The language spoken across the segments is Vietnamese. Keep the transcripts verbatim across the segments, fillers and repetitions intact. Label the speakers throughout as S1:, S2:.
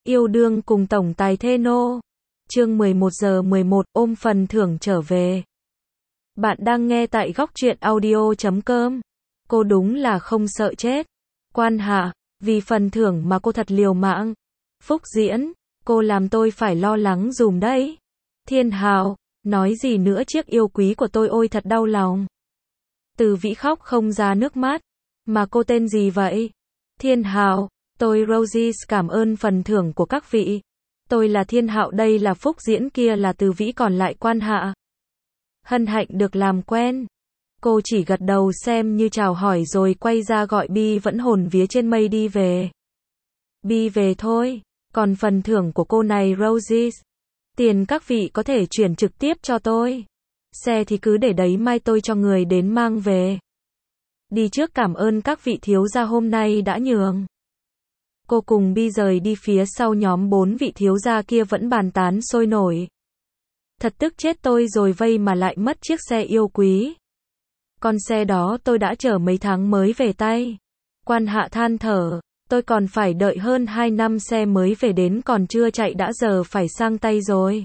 S1: Yêu đương cùng tổng tài Theno. Chương mười một giờ mười một, ôm phần thưởng trở về. Bạn đang nghe tại góc truyện audio chấm com. Cô đúng là không sợ chết. Quan Hạ, vì phần thưởng mà cô thật liều mạng. Phúc Diễn, cô làm tôi phải lo lắng dùm đấy. Thiên Hào, nói gì nữa chiếc yêu quý của tôi, ôi thật đau lòng. Từ Vĩ khóc không ra nước mắt. Mà cô tên gì vậy? Thiên Hào, tôi Roses, cảm ơn phần thưởng của các vị. Tôi là Thiên Hạo, đây là Phúc Diễn, kia là Từ Vĩ, còn lại Quan Hạ. Hân hạnh được làm quen. Cô chỉ gật đầu xem như chào hỏi rồi quay ra gọi Bi vẫn hồn vía trên mây đi về. Bi về thôi, còn phần thưởng của cô này Roses, tiền các vị có thể chuyển trực tiếp cho tôi. Xe thì cứ để đấy, mai tôi cho người đến mang về. Đi trước, cảm ơn các vị thiếu gia hôm nay đã nhường. Cô cùng Bi rời đi, phía sau nhóm bốn vị thiếu gia kia vẫn bàn tán sôi nổi. Thật tức chết tôi rồi, vây mà lại mất chiếc xe yêu quý. Con xe đó tôi đã chở mấy tháng mới về tay. Quan Hạ than thở, tôi còn phải đợi hơn hai năm xe mới về đến còn chưa chạy đã giờ phải sang tay rồi.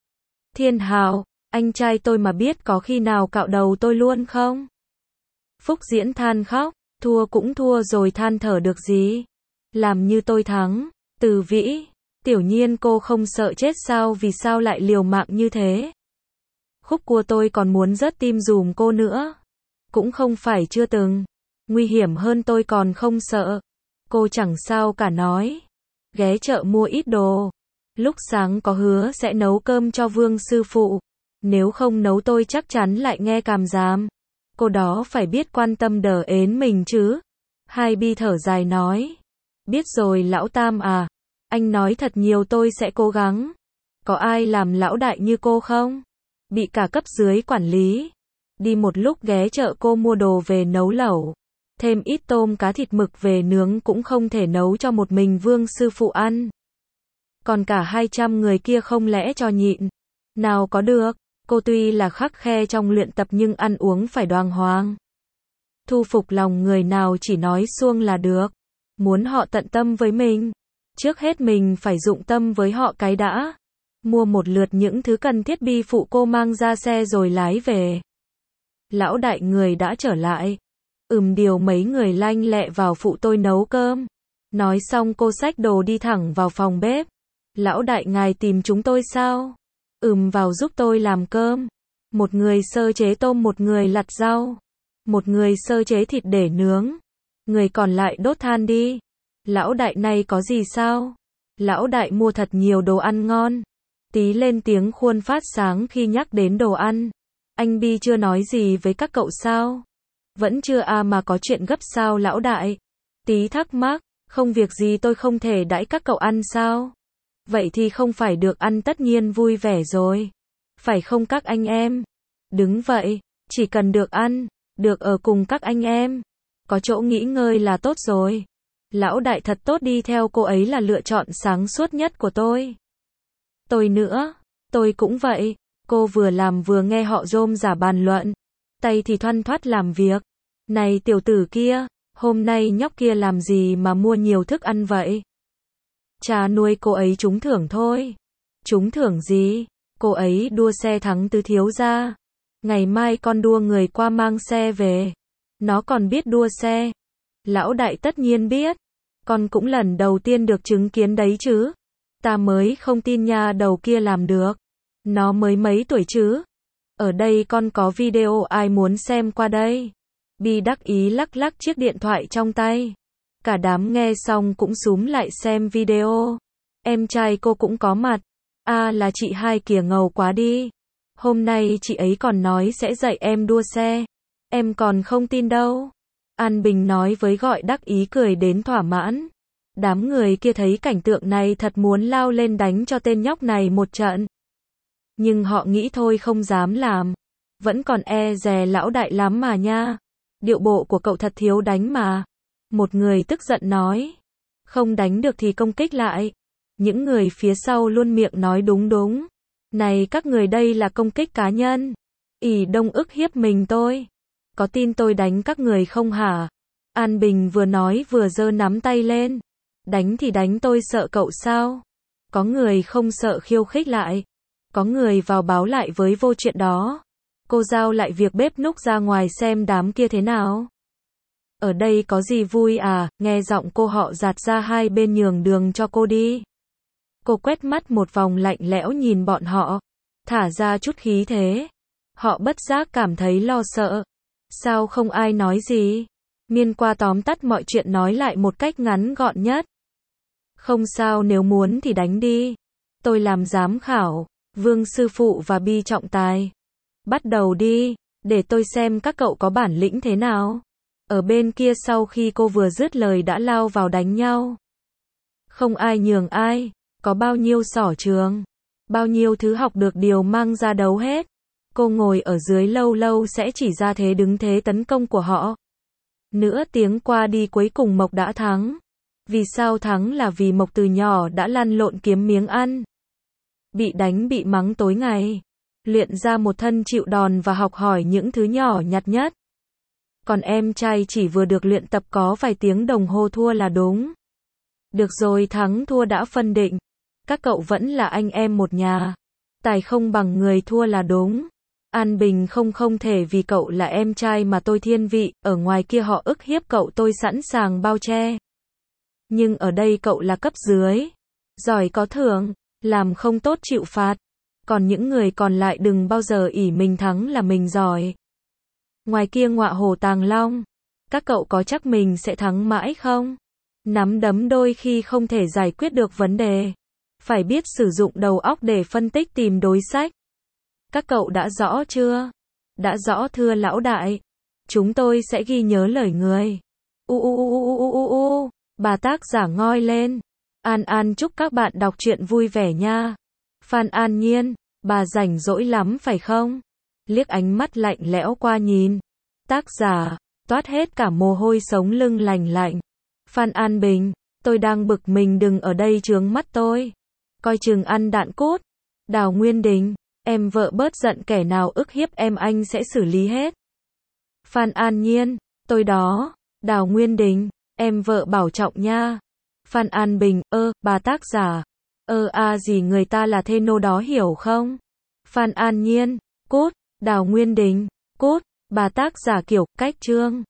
S1: Thiên Hào, anh trai tôi mà biết có khi nào cạo đầu tôi luôn không? Phúc Diễn than khóc, thua cũng thua rồi, than thở được gì? Làm như tôi thắng. Từ Vĩ, tiểu nhiên cô không sợ chết sao, vì sao lại liều mạng như thế? Khúc cua tôi còn muốn rớt tim dùm cô nữa. Cũng không phải chưa từng. Nguy hiểm hơn tôi còn không sợ. Cô chẳng sao cả, nói. Ghé chợ mua ít đồ. Lúc sáng có hứa sẽ nấu cơm cho Vương sư phụ. Nếu không nấu tôi chắc chắn lại nghe càm ràm. Cô đó phải biết quan tâm đỡ ến mình chứ. Hai Bi thở dài nói. Biết rồi lão Tam à. Anh nói thật nhiều, tôi sẽ cố gắng. Có ai làm lão đại như cô không? Bị cả cấp dưới quản lý. Đi một lúc ghé chợ cô mua đồ về nấu lẩu. Thêm ít tôm cá thịt mực về nướng, cũng không thể nấu cho một mình Vương sư phụ ăn. Còn cả hai trăm người kia không lẽ cho nhịn? Nào có được. Cô tuy là khắt khe trong luyện tập nhưng ăn uống phải đoàng hoàng. Thu phục lòng người nào chỉ nói suông là được. Muốn họ tận tâm với mình, trước hết mình phải dụng tâm với họ cái đã. Mua một lượt những thứ cần thiết, Bi phụ cô mang ra xe rồi lái về. Lão đại người đã trở lại. Ừm, điều mấy người lanh lẹ vào phụ tôi nấu cơm. Nói xong cô xách đồ đi thẳng vào phòng bếp. Lão đại ngài tìm chúng tôi sao? Ừm, vào giúp tôi làm cơm. Một người sơ chế tôm, một người lặt rau, một người sơ chế thịt để nướng. Người còn lại đốt than đi. Lão đại này có gì sao? Lão đại mua thật nhiều đồ ăn ngon. Tí lên tiếng khuôn phát sáng khi nhắc đến đồ ăn. Anh Bi chưa nói gì với các cậu sao? Vẫn chưa à, mà có chuyện gấp sao lão đại? Tí thắc mắc, không việc gì, tôi không thể đãi các cậu ăn sao? Vậy thì không phải được ăn, tất nhiên vui vẻ rồi. Phải không các anh em? Đứng vậy, chỉ cần được ăn, được ở cùng các anh em, có chỗ nghỉ ngơi là tốt rồi. Lão đại thật tốt, đi theo cô ấy là lựa chọn sáng suốt nhất của tôi. Tôi nữa, tôi cũng vậy. Cô vừa làm vừa nghe họ rôm rả bàn luận, tay thì thoăn thoắt làm việc. Này tiểu tử kia, hôm nay nhóc kia làm gì mà mua nhiều thức ăn vậy? Cha nuôi cô ấy trúng thưởng thôi. Trúng thưởng gì? Cô ấy đua xe thắng tứ thiếu gia. Ngày mai con đua người qua mang xe về. Nó còn biết đua xe. Lão đại tất nhiên biết. Con cũng lần đầu tiên được chứng kiến đấy chứ. Ta mới không tin nha đầu kia làm được. Nó mới mấy tuổi chứ. Ở đây con có video, ai muốn xem qua đây? Bi đắc ý lắc lắc chiếc điện thoại trong tay. Cả đám nghe xong cũng xúm lại xem video. Em trai cô cũng có mặt. À, là chị hai kìa, ngầu quá đi. Hôm nay chị ấy còn nói sẽ dạy em đua xe. Em còn không tin đâu. An Bình nói với gọi đắc ý, cười đến thỏa mãn. Đám người kia thấy cảnh tượng này thật muốn lao lên đánh cho tên nhóc này một trận. Nhưng họ nghĩ thôi không dám làm. Vẫn còn e dè lão đại lắm mà nha. Điệu bộ của cậu thật thiếu đánh mà. Một người tức giận nói. Không đánh được thì công kích lại. Những người phía sau luôn miệng nói đúng đúng. Này các người, đây là công kích cá nhân. Ỷ đông ức hiếp mình tôi. Có tin tôi đánh các người không hả? An Bình vừa nói vừa giơ nắm tay lên. Đánh thì đánh, tôi sợ cậu sao? Có người không sợ khiêu khích lại. Có người vào báo lại với vô chuyện đó. Cô giao lại việc bếp núc ra ngoài xem đám kia thế nào. Ở đây có gì vui à, nghe giọng cô họ giạt ra hai bên nhường đường cho cô đi. Cô quét mắt một vòng lạnh lẽo nhìn bọn họ. Thả ra chút khí thế. Họ bất giác cảm thấy lo sợ. Sao không ai nói gì? Miên qua tóm tắt mọi chuyện nói lại một cách ngắn gọn nhất. Không sao, nếu muốn thì đánh đi. Tôi làm giám khảo, Vương sư phụ và Bi trọng tài. Bắt đầu đi, để tôi xem các cậu có bản lĩnh thế nào. Ở bên kia sau khi cô vừa dứt lời đã lao vào đánh nhau. Không ai nhường ai, có bao nhiêu xỏ trường, bao nhiêu thứ học được đều mang ra đấu hết. Cô ngồi ở dưới lâu lâu sẽ chỉ ra thế đứng thế tấn công của họ. Nửa tiếng qua đi cuối cùng Mộc đã thắng. Vì sao thắng là vì Mộc từ nhỏ đã lăn lộn kiếm miếng ăn. Bị đánh bị mắng tối ngày. Luyện ra một thân chịu đòn và học hỏi những thứ nhỏ nhặt nhất. Còn em trai chỉ vừa được luyện tập có vài tiếng đồng hồ thua là đúng. Được rồi, thắng thua đã phân định. Các cậu vẫn là anh em một nhà. Tài không bằng người thua là đúng. An Bình không không thể vì cậu là em trai mà tôi thiên vị, ở ngoài kia họ ức hiếp cậu tôi sẵn sàng bao che. Nhưng ở đây cậu là cấp dưới. Giỏi có thưởng, làm không tốt chịu phạt. Còn những người còn lại đừng bao giờ ỷ mình thắng là mình giỏi. Ngoài kia ngọa hổ tàng long. Các cậu có chắc mình sẽ thắng mãi không? Nắm đấm đôi khi không thể giải quyết được vấn đề. Phải biết sử dụng đầu óc để phân tích tìm đối sách. Các cậu đã rõ chưa? Đã rõ thưa lão đại. Chúng tôi sẽ ghi nhớ lời người. U u u u u u u. Bà tác giả ngoi lên. An An chúc các bạn đọc truyện vui vẻ nha. Phan An Nhiên, bà rảnh rỗi lắm phải không? Liếc ánh mắt lạnh lẽo qua nhìn. Tác giả, toát hết cả mồ hôi sống lưng lành lạnh. Phan An Bình, tôi đang bực mình đừng ở đây chướng mắt tôi. Coi chừng ăn đạn cốt. Đào Nguyên Đình, em vợ bớt giận kẻ nào ức hiếp em anh sẽ xử lý hết. Phan An Nhiên, tôi đó. Đào Nguyên Đình, em vợ bảo trọng nha. Phan An Bình, ơ, bà tác giả. Ơ a gì người ta là thê nô đó hiểu không? Phan An Nhiên, cút. Đào Nguyên Đình, cút. Bà tác giả kiểu, cách chương.